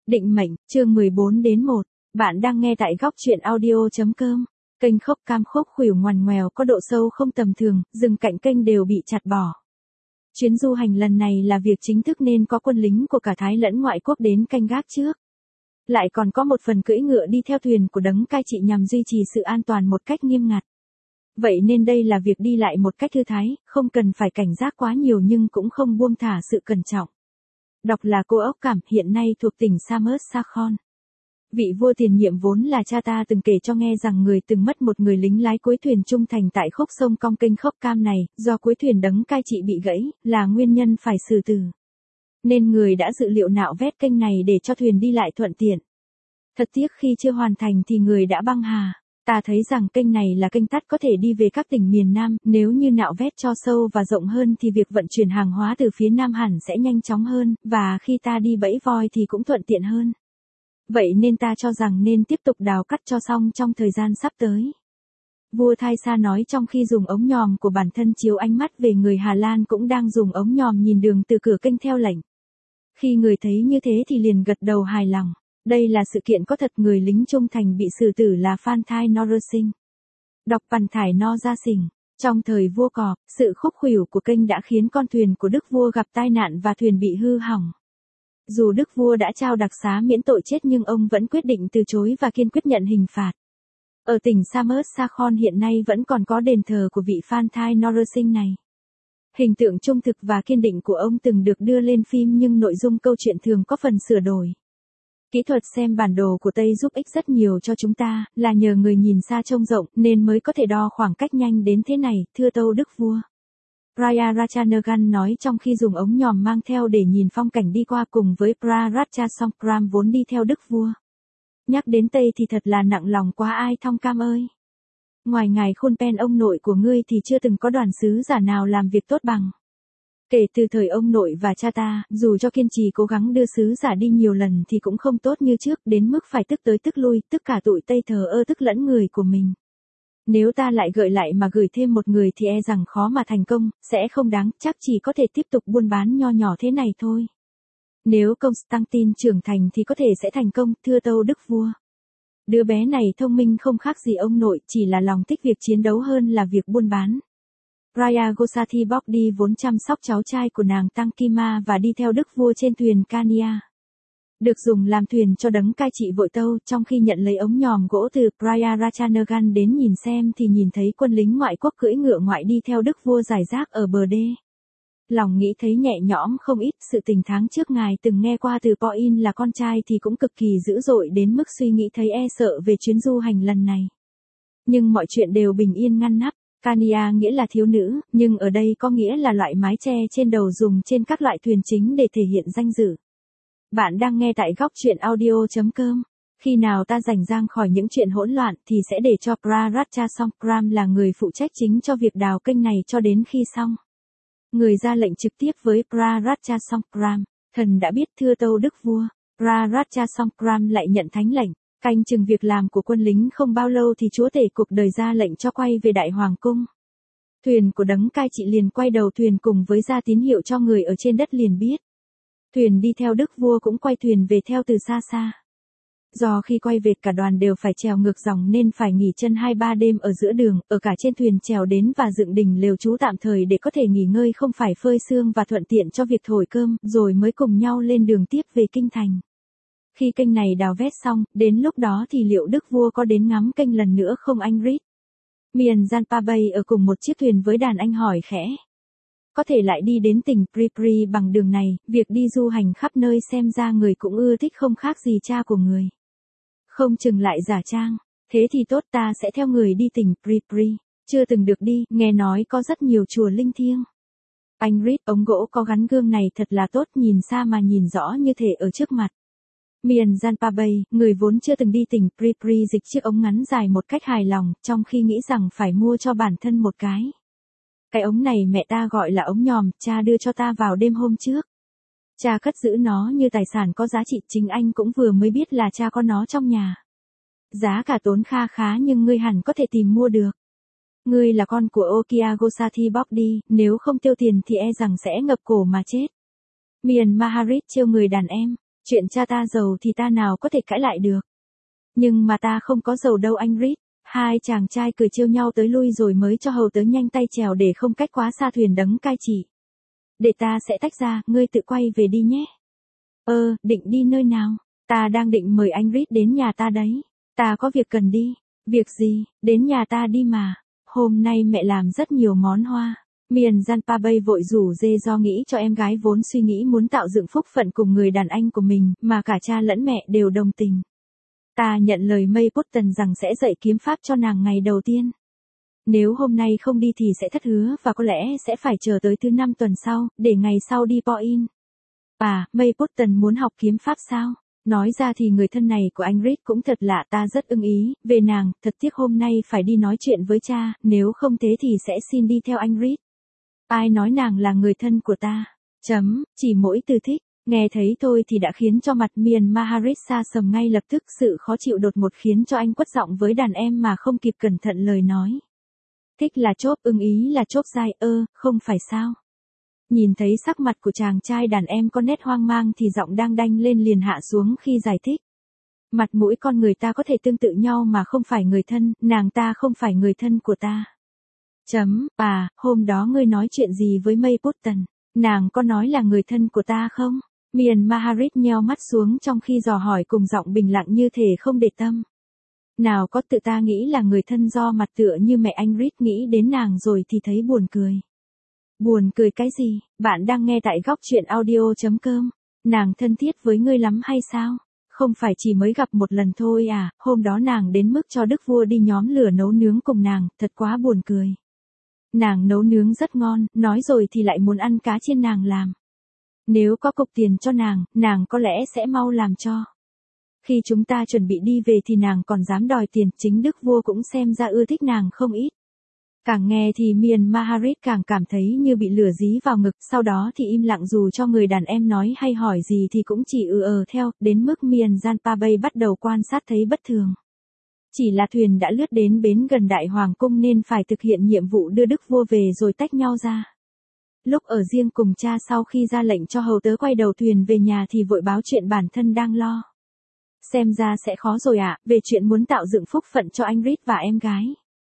Định mệnh, chương 14 đến 1. Bạn đang nghe tại góc truyện audio.com. Kênh Khốc Cam Khốc Khuỷu ngoằn ngoèo có độ sâu không tầm thường, rừng cạnh kênh đều bị chặt bỏ. Chuyến du hành lần này là việc chính thức nên có quân lính của cả Thái lẫn ngoại quốc đến canh gác trước. Lại còn có một phần cưỡi ngựa đi theo thuyền của đấng cai trị nhằm duy trì sự an toàn một cách nghiêm ngặt. Vậy nên đây là việc đi lại một cách thư thái, không cần phải cảnh giác quá nhiều nhưng cũng không buông thả sự cẩn trọng. Đọc là cô ốc cảm, hiện nay thuộc tỉnh Samut Sakhon. Vị vua tiền nhiệm vốn là cha ta từng kể cho nghe rằng người từng mất một người lính lái cuối thuyền trung thành tại khúc sông cong kênh Khốc Cam này, do cuối thuyền đấng cai trị bị gãy, là nguyên nhân phải xử tử. Nên người đã dự liệu nạo vét kênh này để cho thuyền đi lại thuận tiện. Thật tiếc khi chưa hoàn thành thì người đã băng hà. Ta thấy rằng kênh này là kênh tắt có thể đi về các tỉnh miền Nam, nếu như nạo vét cho sâu và rộng hơn thì việc vận chuyển hàng hóa từ phía Nam hẳn sẽ nhanh chóng hơn, và khi ta đi bẫy voi thì cũng thuận tiện hơn. Vậy nên ta cho rằng nên tiếp tục đào cắt cho xong trong thời gian sắp tới. Vua Thái Sa nói trong khi dùng ống nhòm của bản thân chiếu ánh mắt về người Hà Lan cũng đang dùng ống nhòm nhìn đường từ cửa kênh theo lệnh. Khi người thấy như thế thì liền gật đầu hài lòng. Đây là sự kiện có thật, người lính trung thành bị xử tử là Phan Thai Norrsinh. Đọc Bản Thải No Gia Sình. Trong thời vua Cò, sự khúc khuỷu của kênh đã khiến con thuyền của đức vua gặp tai nạn và thuyền bị hư hỏng. Dù đức vua đã trao đặc xá miễn tội chết nhưng ông vẫn quyết định từ chối và kiên quyết nhận hình phạt. Ở tỉnh Samut Sakhon hiện nay vẫn còn có đền thờ của vị Phan Thai Norrsinh này. Hình tượng trung thực và kiên định của ông từng được đưa lên phim nhưng nội dung câu chuyện thường có phần sửa đổi. Kỹ thuật xem bản đồ của Tây giúp ích rất nhiều cho chúng ta, là nhờ người nhìn xa trông rộng nên mới có thể đo khoảng cách nhanh đến thế này, thưa tâu đức vua. Praya Ratchanagan nói trong khi dùng ống nhòm mang theo để nhìn phong cảnh đi qua cùng với Praratcha Songkram vốn đi theo đức vua. Nhắc đến Tây thì thật là nặng lòng quá ai Thong Cam ơi. Ngoài ngài Khôn Pen ông nội của ngươi thì chưa từng có đoàn sứ giả nào làm việc tốt bằng. Kể từ thời ông nội và cha ta, dù cho kiên trì cố gắng đưa sứ giả đi nhiều lần thì cũng không tốt như trước, đến mức phải tức tới tức lui, tức cả tụi Tây thờ ơ tức lẫn người của mình. Nếu ta lại gợi lại mà gửi thêm một người thì e rằng khó mà thành công, sẽ không đáng, chắc chỉ có thể tiếp tục buôn bán nho nhỏ thế này thôi. Nếu Constantine trưởng thành thì có thể sẽ thành công, thưa tâu đức vua. Đứa bé này thông minh không khác gì ông nội, chỉ là lòng thích việc chiến đấu hơn là việc buôn bán. Raya Gosati Bogdi vốn chăm sóc cháu trai của nàng Tankima và đi theo đức vua trên thuyền Kania. Được dùng làm thuyền cho đấng cai trị vội tâu, trong khi nhận lấy ống nhòm gỗ từ Praya Ratchanagan đến nhìn xem thì nhìn thấy quân lính ngoại quốc cưỡi ngựa ngoại đi theo đức vua rải rác ở bờ đê. Lòng nghĩ thấy nhẹ nhõm không ít, sự tình tháng trước ngài từng nghe qua từ Poin là con trai thì cũng cực kỳ dữ dội đến mức suy nghĩ thấy e sợ về chuyến du hành lần này. Nhưng mọi chuyện đều bình yên ngăn nắp. Kania nghĩa là thiếu nữ, nhưng ở đây có nghĩa là loại mái che trên đầu dùng trên các loại thuyền chính để thể hiện danh dự. Bạn đang nghe tại góc truyện audio.com. Khi nào ta rảnh rang khỏi những chuyện hỗn loạn thì sẽ để cho Praratcha Songkram là người phụ trách chính cho việc đào kênh này cho đến khi xong. Người ra lệnh trực tiếp với Praratcha Songkram, thần đã biết thưa tâu đức vua. Praratcha Songkram lại nhận thánh lệnh. Canh chừng việc làm của quân lính không bao lâu thì chúa tể cuộc đời ra lệnh cho quay về Đại Hoàng Cung. Thuyền của đấng cai trị liền quay đầu thuyền cùng với ra tín hiệu cho người ở trên đất liền biết. Thuyền đi theo đức vua cũng quay thuyền về theo từ xa xa. Do khi quay về cả đoàn đều phải trèo ngược dòng nên phải nghỉ chân 2-3 đêm ở giữa đường, ở cả trên thuyền trèo đến và dựng đình lều trú tạm thời để có thể nghỉ ngơi không phải phơi sương và thuận tiện cho việc thổi cơm, rồi mới cùng nhau lên đường tiếp về kinh thành. Khi kênh này đào vét xong, đến lúc đó thì liệu đức vua có đến ngắm kênh lần nữa không anh Reed? Miền Janpa Bay ở cùng một chiếc thuyền với đàn anh hỏi khẽ. Có thể lại đi đến tỉnh Pripri bằng đường này, việc đi du hành khắp nơi xem ra người cũng ưa thích không khác gì cha của người. Không chừng lại giả trang, thế thì tốt, ta sẽ theo người đi tỉnh Pripri, chưa từng được đi, nghe nói có rất nhiều chùa linh thiêng. Anh Reed, ống gỗ có gắn gương này thật là tốt, nhìn xa mà nhìn rõ như thể ở trước mặt. Miền Janpa Bay, người vốn chưa từng đi tỉnh Pripri dịch chiếc ống ngắn dài một cách hài lòng, trong khi nghĩ rằng phải mua cho bản thân một cái. Cái ống này mẹ ta gọi là ống nhòm, cha đưa cho ta vào đêm hôm trước. Cha cất giữ nó như tài sản có giá trị, chính anh cũng vừa mới biết là cha có nó trong nhà. Giá cả tốn kha khá nhưng ngươi hẳn có thể tìm mua được. Ngươi là con của Okia Gosati Bogdi, nếu không tiêu tiền thì e rằng sẽ ngập cổ mà chết. Miền Maharit trêu người đàn em. Chuyện cha ta giàu thì ta nào có thể cãi lại được. Nhưng mà ta không có giàu đâu anh Reed. Hai chàng trai cười trêu nhau tới lui rồi mới cho hầu tớ nhanh tay chèo để không cách quá xa thuyền đấng cai trị. Để ta sẽ tách ra, ngươi tự quay về đi nhé. Định đi nơi nào? Ta đang định mời anh Reed đến nhà ta đấy. Ta có việc cần đi. Việc gì? Đến nhà ta đi mà. Hôm nay mẹ làm rất nhiều món hoa. Miền Janpa vội rủ dê do nghĩ cho em gái vốn suy nghĩ muốn tạo dựng phúc phận cùng người đàn anh của mình, mà cả cha lẫn mẹ đều đồng tình. Ta nhận lời May Button rằng sẽ dạy kiếm pháp cho nàng ngày đầu tiên. Nếu hôm nay không đi thì sẽ thất hứa và có lẽ sẽ phải chờ tới thứ 5 tuần sau, để ngày sau đi Point. May Button muốn học kiếm pháp sao? Nói ra thì người thân này của anh Reed cũng thật lạ, ta rất ưng ý về nàng, thật tiếc hôm nay phải đi nói chuyện với cha, nếu không thế thì sẽ xin đi theo anh Reed. Ai nói nàng là người thân của ta? Chỉ mỗi từ thích, nghe thấy thôi thì đã khiến cho mặt Miền Maharit xa sầm ngay lập tức, sự khó chịu đột ngột khiến cho anh quất giọng với đàn em mà không kịp cẩn thận lời nói. Thích là chốp, ưng ý là chốp dai, không phải sao? Nhìn thấy sắc mặt của chàng trai đàn em có nét hoang mang thì giọng đang đanh lên liền hạ xuống khi giải thích. Mặt mũi con người ta có thể tương tự nhau mà không phải người thân, nàng ta không phải người thân của ta. Hôm đó ngươi nói chuyện gì với May Button? Nàng có nói là người thân của ta không? Miền Maharit nheo mắt xuống trong khi dò hỏi cùng giọng bình lặng như thể không để tâm. Nào có, tự ta nghĩ là người thân do mặt tựa như mẹ anh Reed nghĩ đến nàng rồi thì thấy buồn cười. Buồn cười cái gì? Bạn đang nghe tại góc truyện audio.com. Nàng thân thiết với ngươi lắm hay sao? Không phải chỉ mới gặp một lần thôi à? Hôm đó nàng đến mức cho đức vua đi nhóm lửa nấu nướng cùng nàng, thật quá buồn cười. Nàng nấu nướng rất ngon, nói rồi thì lại muốn ăn cá chiên nàng làm. Nếu có cục tiền cho nàng có lẽ sẽ mau làm cho. Khi chúng ta chuẩn bị đi về thì nàng còn dám đòi tiền, chính đức vua cũng xem ra ưa thích nàng không ít. Càng nghe thì Miền Maharit càng cảm thấy như bị lửa dí vào ngực, sau đó thì im lặng dù cho người đàn em nói hay hỏi gì thì cũng chỉ theo, đến mức Miền Janpa bắt đầu quan sát thấy bất thường. Chỉ là thuyền đã lướt đến bến gần Đại Hoàng Cung nên phải thực hiện nhiệm vụ đưa đức vua về rồi tách nhau ra. Lúc ở riêng cùng cha sau khi ra lệnh cho hầu tớ quay đầu thuyền về nhà thì vội báo chuyện bản thân đang lo. Xem ra sẽ khó rồi ạ, về chuyện muốn tạo dựng phúc phận cho anh Reed và em gái.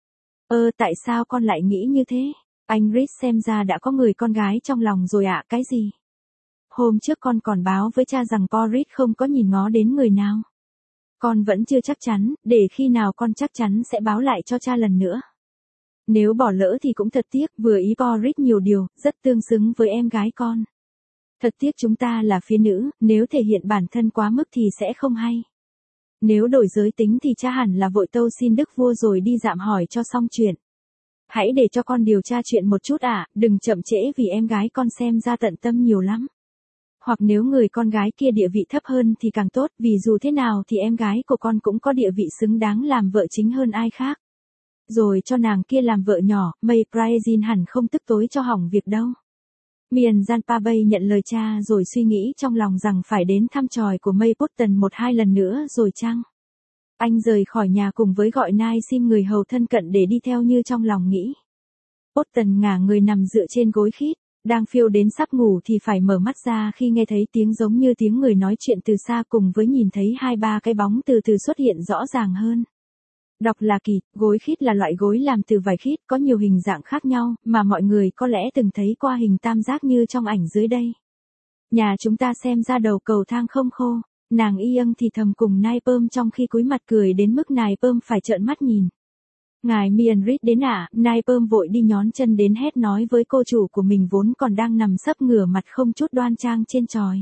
Tại sao con lại nghĩ như thế? Anh Reed xem ra đã có người con gái trong lòng rồi ạ, cái gì? Hôm trước con còn báo với cha rằng Reed không có nhìn ngó đến người nào. Con vẫn chưa chắc chắn, để khi nào con chắc chắn sẽ báo lại cho cha lần nữa. Nếu bỏ lỡ thì cũng thật tiếc, vừa ý Reed nhiều điều, rất tương xứng với em gái con. Thật tiếc chúng ta là phía nữ, nếu thể hiện bản thân quá mức thì sẽ không hay. Nếu đổi giới tính thì cha hẳn là vội tâu xin đức vua rồi đi dạm hỏi cho xong chuyện. Hãy để cho con điều tra chuyện một chút đừng chậm trễ vì em gái con xem ra tận tâm nhiều lắm. Hoặc nếu người con gái kia địa vị thấp hơn thì càng tốt, vì dù thế nào thì em gái của con cũng có địa vị xứng đáng làm vợ chính hơn ai khác. Rồi cho nàng kia làm vợ nhỏ, May Praezin hẳn không tức tối cho hỏng việc đâu. Miền Janpa nhận lời cha rồi suy nghĩ trong lòng rằng phải đến thăm tròi của May Button 1-2 lần nữa rồi chăng? Anh rời khỏi nhà cùng với gọi Nai Sim người hầu thân cận để đi theo như trong lòng nghĩ. Button ngả người nằm dựa trên gối khít, đang phiêu đến sắp ngủ thì phải mở mắt ra khi nghe thấy tiếng giống như tiếng người nói chuyện từ xa cùng với nhìn thấy 2-3 cái bóng từ từ xuất hiện rõ ràng hơn. Đọc là kỳ, gối khít là loại gối làm từ vải khít có nhiều hình dạng khác nhau, mà mọi người có lẽ từng thấy qua hình tam giác như trong ảnh dưới đây. Nhà chúng ta xem ra đầu cầu thang không khô, nàng Iâng thì thầm cùng Nai Pơm trong khi cúi mặt cười đến mức Nai Pơm phải trợn mắt nhìn. Ngài Miền Reed đến Nai Pơm vội đi nhón chân đến hét nói với cô chủ của mình vốn còn đang nằm sấp ngửa mặt không chút đoan trang trên chòi.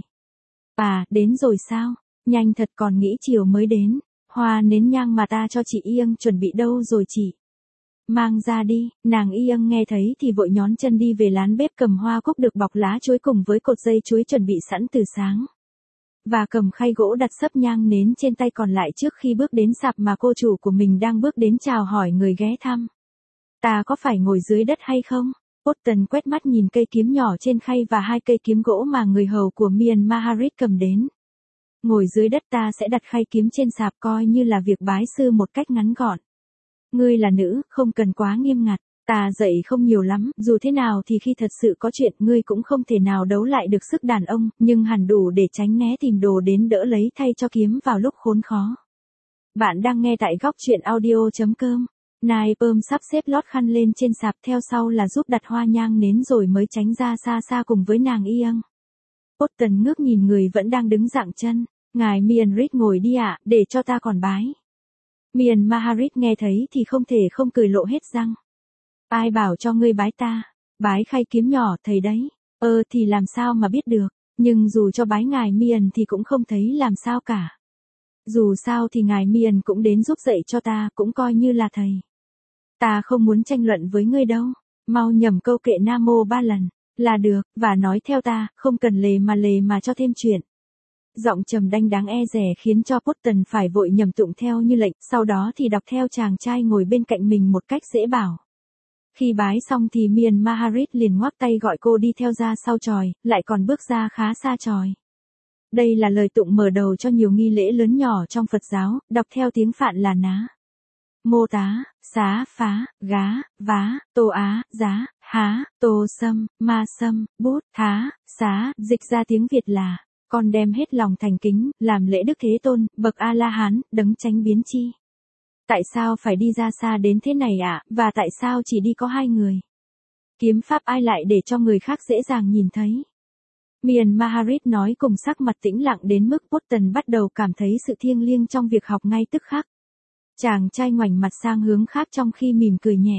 Đến rồi sao? Nhanh thật, còn nghĩ chiều mới đến. Hoa nến nhang mà ta cho chị Iâng chuẩn bị đâu rồi chị? Mang ra đi, nàng Iâng nghe thấy thì vội nhón chân đi về lán bếp cầm hoa cúc được bọc lá chuối cùng với cột dây chuối chuẩn bị sẵn từ sáng. Và cầm khay gỗ đặt sấp nhang nến trên tay còn lại trước khi bước đến sạp mà cô chủ của mình đang bước đến chào hỏi người ghé thăm. Ta có phải ngồi dưới đất hay không? Button quét mắt nhìn cây kiếm nhỏ trên khay và 2 cây kiếm gỗ mà người hầu của Miền Maharit cầm đến. Ngồi dưới đất, ta sẽ đặt khay kiếm trên sạp coi như là việc bái sư một cách ngắn gọn. Ngươi là nữ, không cần quá nghiêm ngặt. Ta dạy không nhiều lắm, dù thế nào thì khi thật sự có chuyện ngươi cũng không thể nào đấu lại được sức đàn ông, nhưng hẳn đủ để tránh né tìm đồ đến đỡ lấy thay cho kiếm vào lúc khốn khó. Bạn đang nghe tại góc chuyện audio.com. Nai Perm sắp xếp lót khăn lên trên sạp, theo sau là giúp đặt hoa nhang nến rồi mới tránh ra xa xa cùng với nàng Ian. Bolton ngước nhìn người vẫn đang đứng dạng chân. Ngài Mianrit ngồi đi ạ, để cho ta còn bái. Mian Maharit nghe thấy thì không thể không cười lộ hết răng. Ai bảo cho ngươi bái ta? Bái khay kiếm nhỏ thầy đấy. Thì làm sao mà biết được, nhưng dù cho bái ngài Mian thì cũng không thấy làm sao cả. Dù sao thì ngài Mian cũng đến giúp dạy cho ta, cũng coi như là thầy. Ta không muốn tranh luận với ngươi đâu, mau nhẩm câu kệ Nam Mô 3 lần, là được, và nói theo ta, không cần lề mà cho thêm chuyện. Giọng trầm đanh đáng e dè khiến cho Bolton phải vội nhẩm tụng theo như lệnh, sau đó thì đọc theo chàng trai ngồi bên cạnh mình một cách dễ bảo. Khi bái xong thì Mian Maharit liền ngoắc tay gọi cô đi theo ra sau chòi, lại còn bước ra khá xa chòi. Đây là lời tụng mở đầu cho nhiều nghi lễ lớn nhỏ trong Phật giáo, đọc theo tiếng Phạn là ná, mô tá, xá, phá, gá, vá, tô á, giá, há, tô sâm, ma sâm, bút, thá, xá, dịch ra tiếng Việt là, con đem hết lòng thành kính, làm lễ Đức Thế Tôn, bậc A-la-hán, đấng chánh biến chi. Tại sao phải đi ra xa đến thế này ạ, và tại sao chỉ đi có 2 người? Kiếm pháp ai lại để cho người khác dễ dàng nhìn thấy? Mian Maharit nói cùng sắc mặt tĩnh lặng đến mức Bolton bắt đầu cảm thấy sự thiêng liêng trong việc học ngay tức khắc. Chàng trai ngoảnh mặt sang hướng khác trong khi mỉm cười nhẹ.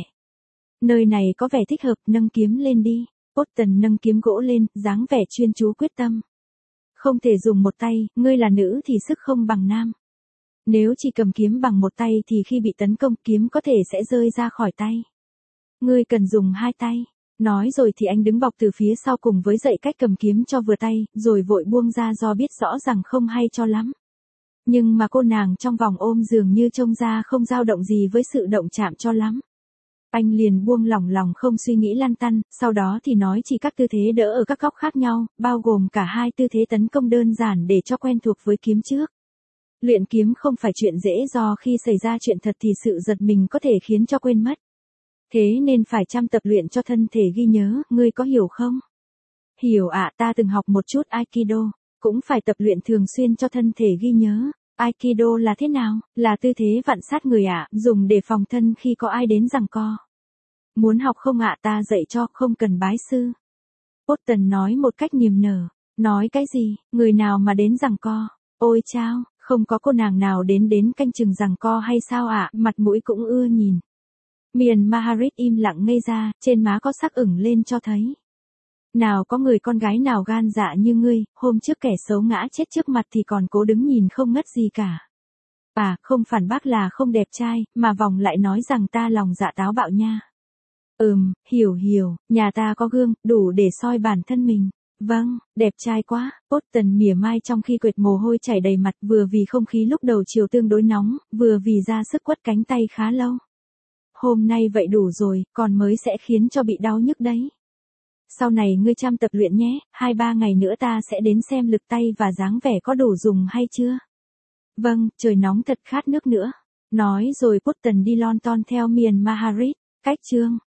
Nơi này có vẻ thích hợp, nâng kiếm lên đi. Bolton nâng kiếm gỗ lên, dáng vẻ chuyên chú quyết tâm. Không thể dùng một tay, ngươi là nữ thì sức không bằng nam. Nếu chỉ cầm kiếm bằng một tay thì khi bị tấn công kiếm có thể sẽ rơi ra khỏi tay. Ngươi cần dùng 2 tay. Nói rồi thì anh đứng bọc từ phía sau cùng với dạy cách cầm kiếm cho vừa tay, rồi vội buông ra do biết rõ rằng không hay cho lắm. Nhưng mà cô nàng trong vòng ôm dường như trông ra không dao động gì với sự động chạm cho lắm. Anh liền buông lỏng lòng không suy nghĩ lăn tăn, sau đó thì nói chỉ các tư thế đỡ ở các góc khác nhau, bao gồm cả 2 tư thế tấn công đơn giản để cho quen thuộc với kiếm trước. Luyện kiếm không phải chuyện dễ, do khi xảy ra chuyện thật thì sự giật mình có thể khiến cho quên mất. Thế nên phải chăm tập luyện cho thân thể ghi nhớ, ngươi có hiểu không? Hiểu ạ, ta từng học một chút Aikido, cũng phải tập luyện thường xuyên cho thân thể ghi nhớ. Aikido là thế nào? Là tư thế vặn sát người ạ, dùng để phòng thân khi có ai đến giằng co. Muốn học không ạ, ta dạy cho, không cần bái sư. Bolton nói một cách niềm nở. Nói cái gì, người nào mà đến giằng co? Ôi chao, không có cô nàng nào đến canh chừng giằng co hay sao ạ? Mặt mũi cũng ưa nhìn. Mian Maharit im lặng ngây ra, trên má có sắc ửng lên cho thấy. Nào có người con gái nào gan dạ như ngươi, hôm trước kẻ xấu ngã chết trước mặt thì còn cố đứng nhìn không ngất gì cả. Không phản bác là không đẹp trai, mà vòng lại nói rằng ta lòng dạ táo bạo nha. Hiểu, nhà ta có gương, đủ để soi bản thân mình. Vâng, đẹp trai quá. Bolton mỉa mai trong khi quệt mồ hôi chảy đầy mặt, vừa vì không khí lúc đầu chiều tương đối nóng, vừa vì ra sức quất cánh tay khá lâu. Hôm nay vậy đủ rồi, còn mới sẽ khiến cho bị đau nhức đấy. Sau này ngươi chăm tập luyện nhé, 2-3 ngày nữa ta sẽ đến xem lực tay và dáng vẻ có đủ dùng hay chưa. Vâng, trời nóng thật khát nước nữa. Nói rồi Bolton đi lon ton theo Mian Maharit. Cách chương